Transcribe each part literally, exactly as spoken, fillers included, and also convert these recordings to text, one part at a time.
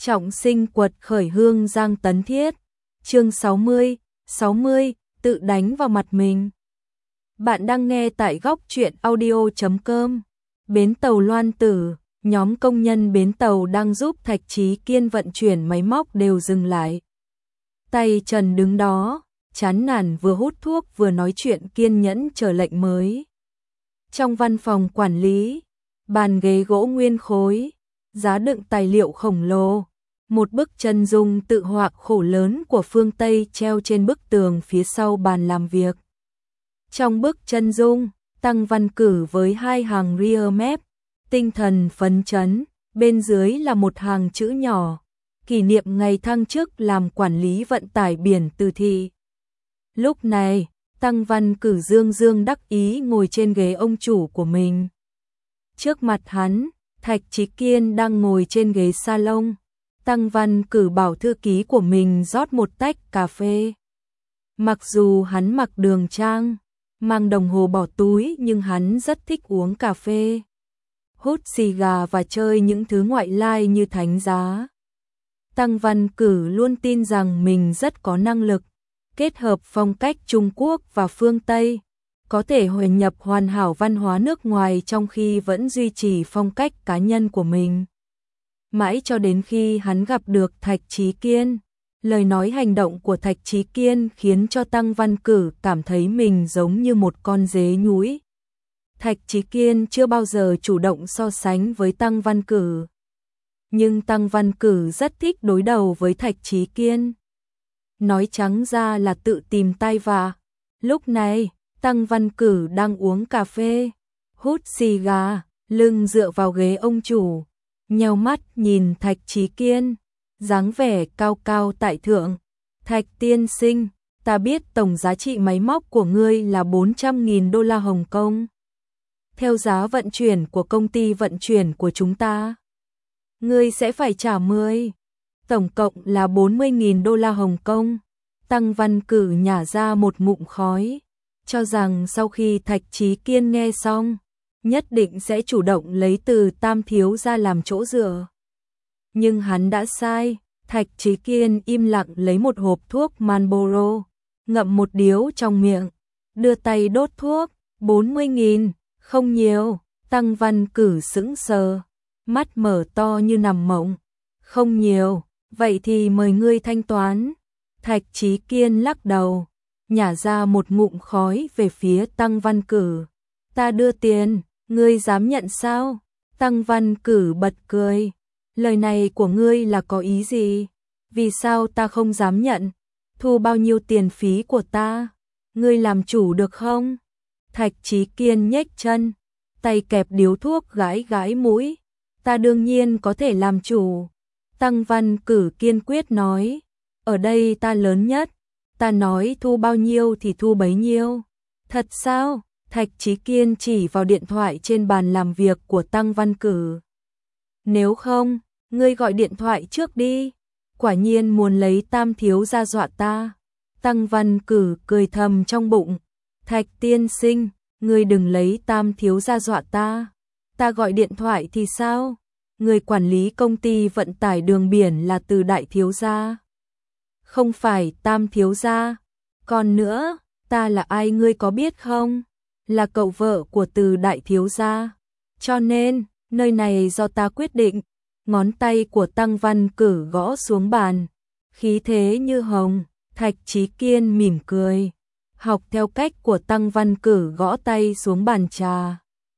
Trọng sinh quật khởi Hương Giang Tấn Thiết. Chương sáu mươi, sáu mươi, tự đánh vào mặt mình. Bạn đang nghe tại góc truyện audio chấm com. Bến tàu Loan Tử, nhóm công nhân bến tàu đang giúp Thạch Chí Kiên vận chuyển máy móc đều dừng lại. Tay Trần đứng đó, chán nản vừa hút thuốc vừa nói chuyện kiên nhẫn chờ lệnh mới. Trong văn phòng quản lý, bàn ghế gỗ nguyên khối, giá đựng tài liệu khổng lồ, một bức chân dung tự họa khổ lớn của phương Tây treo trên bức tường phía sau bàn làm việc. Trong bức chân dung, Tăng Văn Cử với hai hàng rear map, tinh thần phấn chấn, bên dưới là một hàng chữ nhỏ, kỷ niệm ngày thăng chức làm quản lý vận tải biển từ thị. Lúc này, Tăng Văn Cử dương dương đắc ý ngồi trên ghế ông chủ của mình. Trước mặt hắn, Thạch Chí Kiên đang ngồi trên ghế salon. Tăng Văn Cử bảo thư ký của mình rót một tách cà phê. Mặc dù hắn mặc đường trang, mang đồng hồ bỏ túi nhưng hắn rất thích uống cà phê, hút xì gà và chơi những thứ ngoại lai như thánh giá. Tăng Văn Cử luôn tin rằng mình rất có năng lực, kết hợp phong cách Trung Quốc và phương Tây, có thể hòa nhập hoàn hảo văn hóa nước ngoài trong khi vẫn duy trì phong cách cá nhân của mình. Mãi cho đến khi hắn gặp được Thạch Chí Kiên, lời nói hành động của Thạch Chí Kiên khiến cho Tăng Văn Cử cảm thấy mình giống như một con dế nhúi. Thạch Chí Kiên chưa bao giờ chủ động so sánh với Tăng Văn Cử, nhưng Tăng Văn Cử rất thích đối đầu với Thạch Chí Kiên. Nói trắng ra là tự tìm tai vạ. Lúc này, Tăng Văn Cử đang uống cà phê, hút xì gà, lưng dựa vào ghế ông chủ, nheo mắt nhìn Thạch Chí Kiên, dáng vẻ cao cao tại thượng. Thạch tiên sinh, ta biết tổng giá trị máy móc của ngươi là bốn trăm nghìn đô la Hồng Kông. Theo giá vận chuyển của công ty vận chuyển của chúng ta, ngươi sẽ phải trả mười. Tổng cộng là bốn mươi nghìn đô la Hồng Kông. Tăng Văn Cử nhả ra một ngụm khói, cho rằng sau khi Thạch Chí Kiên nghe xong, nhất định sẽ chủ động lấy từ Tam thiếu gia làm chỗ dựa. Nhưng hắn đã sai. Thạch Chí Kiên im lặng lấy một hộp thuốc Marlboro, ngậm một điếu trong miệng, đưa tay đốt thuốc. Bốn mươi nghìn, không nhiều. Tăng Văn Cử sững sờ, mắt mở to như nằm mộng. Không nhiều, vậy thì mời ngươi thanh toán. Thạch Chí Kiên lắc đầu, nhả ra một ngụm khói về phía Tăng Văn Cử. Ta đưa tiền, ngươi dám nhận sao? Tăng Văn Cử bật cười. Lời này của ngươi là có ý gì? Vì sao ta không dám nhận? Thu bao nhiêu tiền phí của ta? Ngươi làm chủ được không? Thạch Chí Kiên nhếch chân, tay kẹp điếu thuốc gãi gãi mũi. Ta đương nhiên có thể làm chủ. Tăng Văn Cử kiên quyết nói. Ở đây ta lớn nhất, ta nói thu bao nhiêu thì thu bấy nhiêu. Thật sao? Thạch Chí Kiên chỉ vào điện thoại trên bàn làm việc của Tăng Văn Cử. Nếu không, ngươi gọi điện thoại trước đi. Quả nhiên muốn lấy Tam thiếu gia dọa ta. Tăng Văn Cử cười thầm trong bụng. Thạch tiên sinh, ngươi đừng lấy Tam thiếu gia dọa ta. Ta gọi điện thoại thì sao? Người quản lý công ty vận tải đường biển là Từ đại thiếu gia, không phải Tam thiếu gia. Còn nữa, ta là ai ngươi có biết không? Là cậu vợ của Từ đại thiếu gia. Cho nên, nơi này do ta quyết định. Ngón tay của Tăng Văn Cử gõ xuống bàn, khí thế như hồng. Thạch Chí Kiên mỉm cười, học theo cách của Tăng Văn Cử gõ tay xuống bàn trà.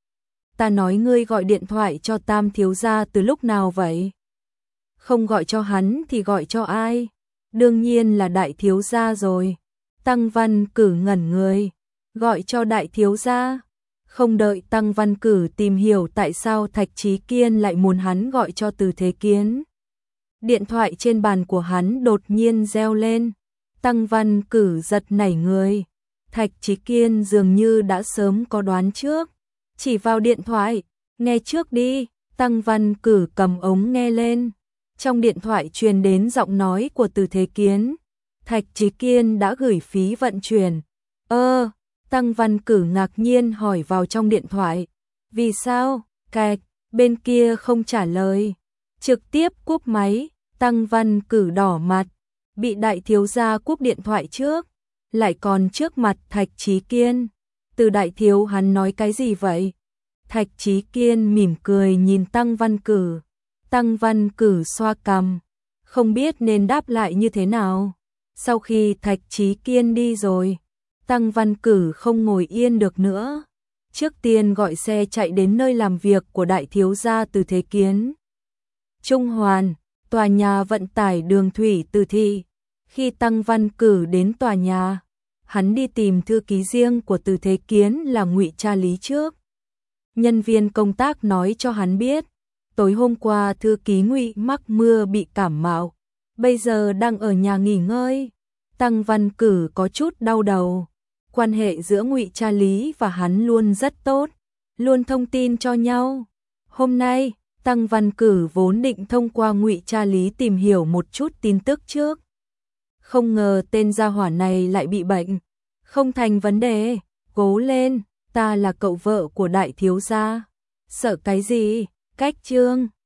Ta nói ngươi gọi điện thoại cho Tam thiếu gia từ lúc nào vậy? Không gọi cho hắn thì gọi cho ai? Đương nhiên là đại thiếu gia rồi. Tăng Văn Cử ngẩn người, gọi cho đại thiếu gia. Không đợi Tăng Văn Cử tìm hiểu tại sao Thạch Chí Kiên lại muốn hắn gọi cho Từ Thế Kiến, điện thoại trên bàn của hắn đột nhiên reo lên. Tăng Văn Cử giật nảy người. Thạch Chí Kiên dường như đã sớm có đoán trước, chỉ vào điện thoại. Nghe trước đi. Tăng Văn Cử cầm ống nghe lên. Trong điện thoại truyền đến giọng nói của Từ Thế Kiến. Thạch Chí Kiên đã gửi phí vận chuyển. Ơ, Tăng Văn Cử ngạc nhiên hỏi vào trong điện thoại. Vì sao? Cạch, bên kia không trả lời. Trực tiếp cúp máy. Tăng Văn Cử đỏ mặt, bị đại thiếu gia cúp điện thoại trước, lại còn trước mặt Thạch Chí Kiên. Từ đại thiếu hắn nói cái gì vậy? Thạch Chí Kiên mỉm cười nhìn Tăng Văn Cử. Tăng Văn Cử xoa cằm, không biết nên đáp lại như thế nào. Sau khi Thạch Chí Kiên đi rồi, Tăng Văn Cử không ngồi yên được nữa. Trước tiên gọi xe chạy đến nơi làm việc của đại thiếu gia Từ Thế Kiến. Trung Hoàn, tòa nhà vận tải đường thủy Từ Thị. Khi Tăng Văn Cử đến tòa nhà, hắn đi tìm thư ký riêng của Từ Thế Kiến là Ngụy Cha Lý trước. Nhân viên công tác nói cho hắn biết, tối hôm qua thư ký Ngụy mắc mưa bị cảm mạo, bây giờ đang ở nhà nghỉ ngơi. Tăng Văn Cử có chút đau đầu. Quan hệ giữa Ngụy Cha Lý và hắn luôn rất tốt, luôn thông tin cho nhau. Hôm nay, Tăng Văn Cử vốn định thông qua Ngụy Cha Lý tìm hiểu một chút tin tức trước. Không ngờ tên gia hỏa này lại bị bệnh. Không thành vấn đề, cố lên, ta là cậu vợ của đại thiếu gia. Sợ cái gì? Cách Trương